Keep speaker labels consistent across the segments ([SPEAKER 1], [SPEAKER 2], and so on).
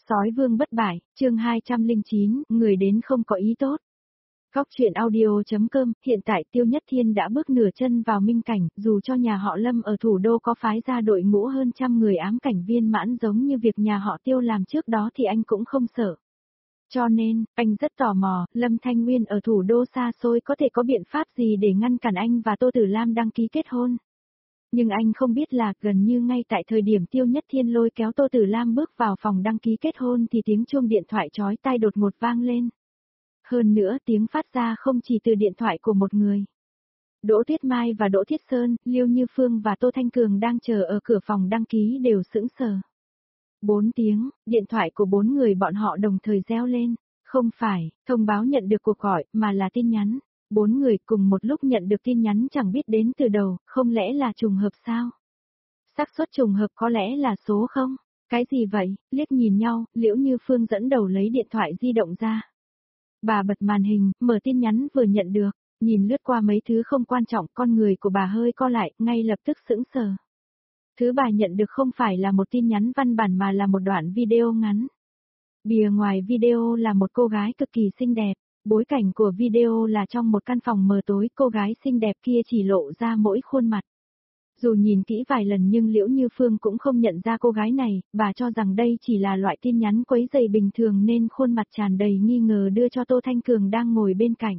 [SPEAKER 1] Sói vương bất bại, chương 209, người đến không có ý tốt. Góc truyện audio.com, hiện tại Tiêu Nhất Thiên đã bước nửa chân vào minh cảnh, dù cho nhà họ Lâm ở thủ đô có phái ra đội ngũ hơn trăm người ám cảnh viên mãn giống như việc nhà họ Tiêu làm trước đó thì anh cũng không sợ. Cho nên, anh rất tò mò, Lâm Thanh Nguyên ở thủ đô xa xôi có thể có biện pháp gì để ngăn cản anh và Tô Tử Lam đăng ký kết hôn. Nhưng anh không biết là gần như ngay tại thời điểm Tiêu Nhất Thiên lôi kéo Tô Tử Lam bước vào phòng đăng ký kết hôn thì tiếng chuông điện thoại chói tai đột ngột vang lên. Hơn nữa tiếng phát ra không chỉ từ điện thoại của một người. Đỗ Tuyết Mai và Đỗ Thiết Sơn, Liêu Như Phương và Tô Thanh Cường đang chờ ở cửa phòng đăng ký đều sững sờ. 4 tiếng, điện thoại của 4 người bọn họ đồng thời reo lên. Không phải, thông báo nhận được cuộc gọi, mà là tin nhắn. 4 người cùng một lúc nhận được tin nhắn chẳng biết đến từ đầu, không lẽ là trùng hợp sao? Xác suất trùng hợp có lẽ là số không? Cái gì vậy? Liếc nhìn nhau, Liễu Như Phương dẫn đầu lấy điện thoại di động ra. Bà bật màn hình, mở tin nhắn vừa nhận được, nhìn lướt qua mấy thứ không quan trọng, con người của bà hơi co lại, ngay lập tức sững sờ. Thứ bà nhận được không phải là một tin nhắn văn bản mà là một đoạn video ngắn. Bìa ngoài video là một cô gái cực kỳ xinh đẹp. Bối cảnh của video là trong một căn phòng mờ tối, cô gái xinh đẹp kia chỉ lộ ra mỗi khuôn mặt. Dù nhìn kỹ vài lần nhưng Liễu Như Phương cũng không nhận ra cô gái này, bà cho rằng đây chỉ là loại tin nhắn quấy rầy bình thường nên khuôn mặt tràn đầy nghi ngờ đưa cho Tô Thanh Cường đang ngồi bên cạnh.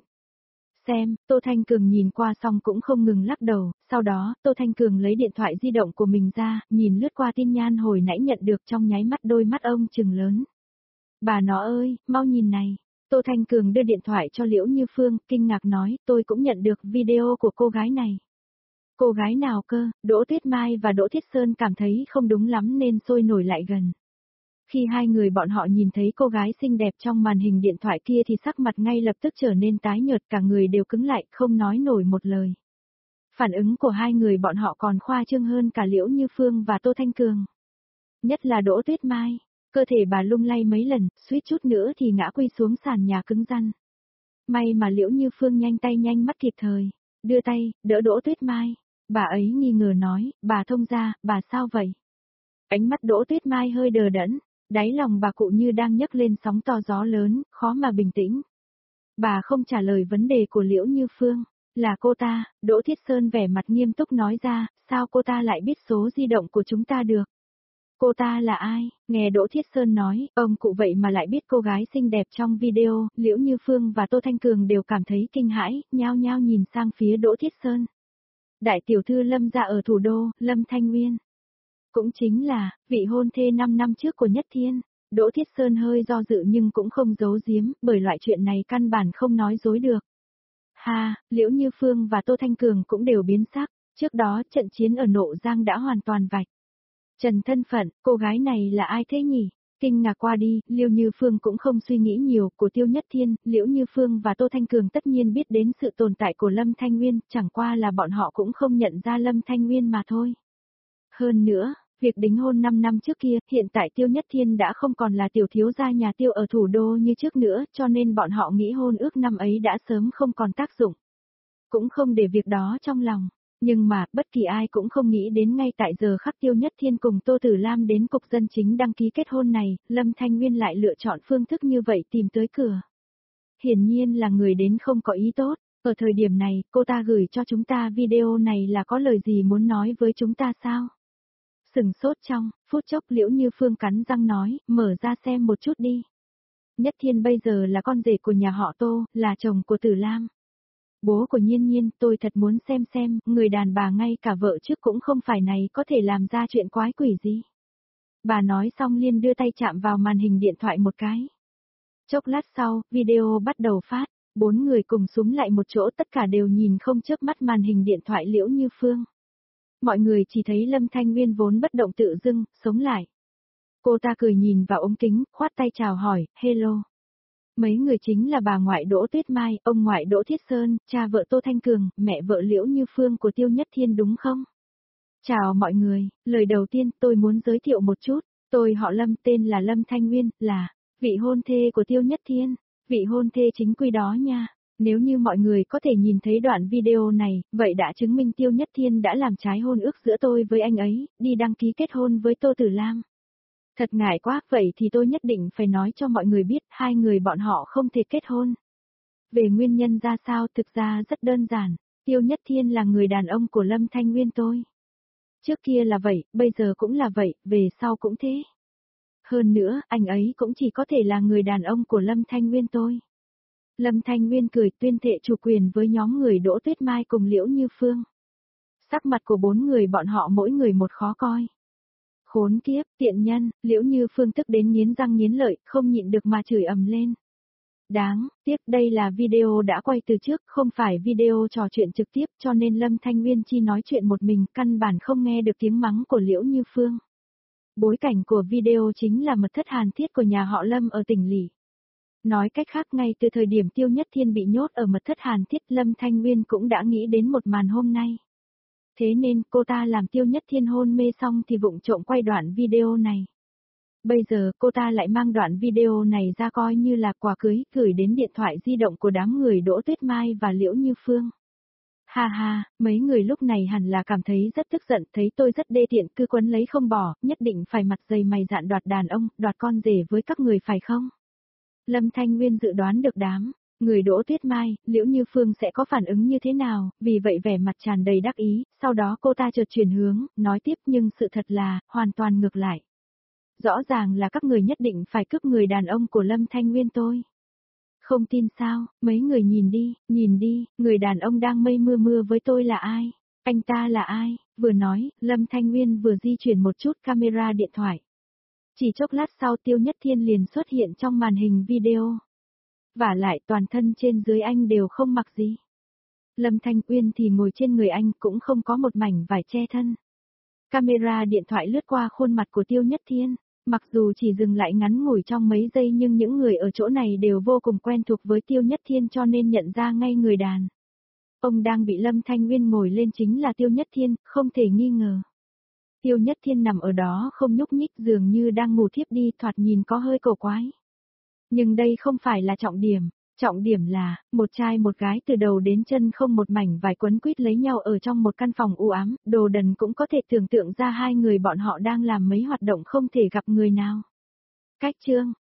[SPEAKER 1] Xem, Tô Thanh Cường nhìn qua xong cũng không ngừng lắc đầu, sau đó, Tô Thanh Cường lấy điện thoại di động của mình ra, nhìn lướt qua tin nhắn hồi nãy nhận được trong nháy mắt đôi mắt ông trừng lớn. Bà nó ơi, mau nhìn này. Tô Thanh Cường đưa điện thoại cho Liễu Như Phương, kinh ngạc nói, tôi cũng nhận được video của cô gái này. Cô gái nào cơ? Đỗ Tuyết Mai và Đỗ Thiết Sơn cảm thấy không đúng lắm nên sôi nổi lại gần. Khi hai người bọn họ nhìn thấy cô gái xinh đẹp trong màn hình điện thoại kia thì sắc mặt ngay lập tức trở nên tái nhợt, cả người đều cứng lại, không nói nổi một lời. Phản ứng của hai người bọn họ còn khoa trương hơn cả Liễu Như Phương và Tô Thanh Cường. Nhất là Đỗ Tuyết Mai. Cơ thể bà lung lay mấy lần, suýt chút nữa thì ngã quỵ xuống sàn nhà cứng rắn. May mà Liễu Như Phương nhanh tay nhanh mắt kịp thời, đưa tay, đỡ Đỗ Tuyết Mai. Bà ấy nghi ngờ nói, bà thông gia, bà sao vậy? Ánh mắt Đỗ Tuyết Mai hơi đờ đẫn, đáy lòng bà cụ như đang nhấc lên sóng to gió lớn, khó mà bình tĩnh. Bà không trả lời vấn đề của Liễu Như Phương, là cô ta, Đỗ Thiết Sơn vẻ mặt nghiêm túc nói ra, sao cô ta lại biết số di động của chúng ta được? Cô ta là ai? Nghe Đỗ Thiết Sơn nói, ông cụ vậy mà lại biết cô gái xinh đẹp trong video, Liễu Như Phương và Tô Thanh Cường đều cảm thấy kinh hãi, nhao nhao nhìn sang phía Đỗ Thiết Sơn. Đại tiểu thư Lâm gia ở thủ đô, Lâm Thanh Nguyên. Cũng chính là, vị hôn thê 5 năm trước của Nhất Thiên. Đỗ Thiết Sơn hơi do dự nhưng cũng không giấu giếm, bởi loại chuyện này căn bản không nói dối được. Ha, Liễu Như Phương và Tô Thanh Cường cũng đều biến sắc, trước đó trận chiến ở Nộ Giang đã hoàn toàn vạch. Trần thân phận, cô gái này là ai thế nhỉ? Kinh ngạc qua đi, Liễu Như Phương cũng không suy nghĩ nhiều, của Tiêu Nhất Thiên, Liễu Như Phương và Tô Thanh Cường tất nhiên biết đến sự tồn tại của Lâm Thanh Nguyên, chẳng qua là bọn họ cũng không nhận ra Lâm Thanh Nguyên mà thôi. Hơn nữa, việc đính hôn 5 năm trước kia, hiện tại Tiêu Nhất Thiên đã không còn là tiểu thiếu gia nhà Tiêu ở thủ đô như trước nữa, cho nên bọn họ nghĩ hôn ước năm ấy đã sớm không còn tác dụng. Cũng không để việc đó trong lòng. Nhưng mà, bất kỳ ai cũng không nghĩ đến ngay tại giờ khắc Tiêu Nhất Thiên cùng Tô Tử Lam đến cục dân chính đăng ký kết hôn này, Lâm Thanh Nguyên lại lựa chọn phương thức như vậy tìm tới cửa. Hiển nhiên là người đến không có ý tốt, ở thời điểm này, cô ta gửi cho chúng ta video này là có lời gì muốn nói với chúng ta sao? Sừng sốt trong, phút chốc Liễu Như Phương cắn răng nói, mở ra xem một chút đi. Nhất Thiên bây giờ là con rể của nhà họ Tô, là chồng của Tử Lam. Bố của Nhiên Nhiên, tôi thật muốn xem, người đàn bà ngay cả vợ trước cũng không phải này có thể làm ra chuyện quái quỷ gì. Bà nói xong liền đưa tay chạm vào màn hình điện thoại một cái. Chốc lát sau, video bắt đầu phát, 4 người cùng súm lại một chỗ tất cả đều nhìn không chớp mắt màn hình điện thoại Liễu Như Phương. Mọi người chỉ thấy Lâm Thanh Nguyên vốn bất động tự dưng, sống lại. Cô ta cười nhìn vào ống kính, khoát tay chào hỏi, hello. Mấy người chính là bà ngoại Đỗ Tuyết Mai, ông ngoại Đỗ Thiết Sơn, cha vợ Tô Thanh Cường, mẹ vợ Liễu Như Phương của Tiêu Nhất Thiên đúng không? Chào mọi người, lời đầu tiên tôi muốn giới thiệu một chút, tôi họ Lâm tên là Lâm Thanh Nguyên, là vị hôn thê của Tiêu Nhất Thiên, vị hôn thê chính quy đó nha. Nếu như mọi người có thể nhìn thấy đoạn video này, vậy đã chứng minh Tiêu Nhất Thiên đã làm trái hôn ước giữa tôi với anh ấy, đi đăng ký kết hôn với Tô Tử Lam. Thật ngại quá, vậy thì tôi nhất định phải nói cho mọi người biết hai người bọn họ không thể kết hôn. Về nguyên nhân ra sao thực ra rất đơn giản, Tiêu Nhất Thiên là người đàn ông của Lâm Thanh Nguyên tôi. Trước kia là vậy, bây giờ cũng là vậy, về sau cũng thế. Hơn nữa, anh ấy cũng chỉ có thể là người đàn ông của Lâm Thanh Nguyên tôi. Lâm Thanh Nguyên cười tuyên thệ chủ quyền với nhóm người Đỗ Tuyết Mai cùng Liễu Như Phương. Sắc mặt của bốn người bọn họ mỗi người một khó coi. Khốn kiếp, tiện nhân, Liễu Như Phương tức đến nghiến răng nghiến lợi, không nhịn được mà chửi ầm lên. Đáng tiếc đây là video đã quay từ trước, không phải video trò chuyện trực tiếp cho nên Lâm Thanh Nguyên chỉ nói chuyện một mình, căn bản không nghe được tiếng mắng của Liễu Như Phương. Bối cảnh của video chính là mật thất hàn thiết của nhà họ Lâm ở tỉnh Lỷ. Nói cách khác ngay từ thời điểm Tiêu Nhất Thiên bị nhốt ở mật thất hàn thiết Lâm Thanh Nguyên cũng đã nghĩ đến một màn hôm nay. Thế nên cô ta làm Tiêu Nhất Thiên hôn mê xong thì vụng trộm quay đoạn video này. Bây giờ cô ta lại mang đoạn video này ra coi như là quà cưới gửi đến điện thoại di động của đám người Đỗ Tuyết Mai và Liễu Như Phương. Ha ha, mấy người lúc này hẳn là cảm thấy rất tức giận, thấy tôi rất đê tiện cứ quấn lấy không bỏ, nhất định phải mặt dày mày dạn đoạt đàn ông, đoạt con rể với các người phải không? Lâm Thanh Nguyên dự đoán được đám người Đỗ Tuyết Mai, Liễu Như Phương sẽ có phản ứng như thế nào, vì vậy vẻ mặt tràn đầy đắc ý, sau đó cô ta chợt chuyển hướng, nói tiếp nhưng sự thật là, hoàn toàn ngược lại. Rõ ràng là các người nhất định phải cướp người đàn ông của Lâm Thanh Nguyên tôi. Không tin sao, mấy người nhìn đi, người đàn ông đang mây mưa mưa với tôi là ai? Anh ta là ai? Vừa nói, Lâm Thanh Nguyên vừa di chuyển một chút camera điện thoại. Chỉ chốc lát sau Tiêu Nhất Thiên liền xuất hiện trong màn hình video. Vả lại toàn thân trên dưới anh đều không mặc gì. Lâm Thanh Nguyên thì ngồi trên người anh cũng không có một mảnh vải che thân. Camera điện thoại lướt qua khuôn mặt của Tiêu Nhất Thiên. Mặc dù chỉ dừng lại ngắn ngủi trong mấy giây nhưng những người ở chỗ này đều vô cùng quen thuộc với Tiêu Nhất Thiên cho nên nhận ra ngay người đàn ông đang bị Lâm Thanh Nguyên ngồi lên chính là Tiêu Nhất Thiên, không thể nghi ngờ. Tiêu Nhất Thiên nằm ở đó không nhúc nhích dường như đang ngủ thiếp đi thoạt nhìn có hơi cổ quái. Nhưng đây không phải là trọng điểm là, một trai một gái từ đầu đến chân không một mảnh vải quấn quýt lấy nhau ở trong một căn phòng u ám, đồ đần cũng có thể tưởng tượng ra hai người bọn họ đang làm mấy hoạt động không thể gặp người nào. Cách chương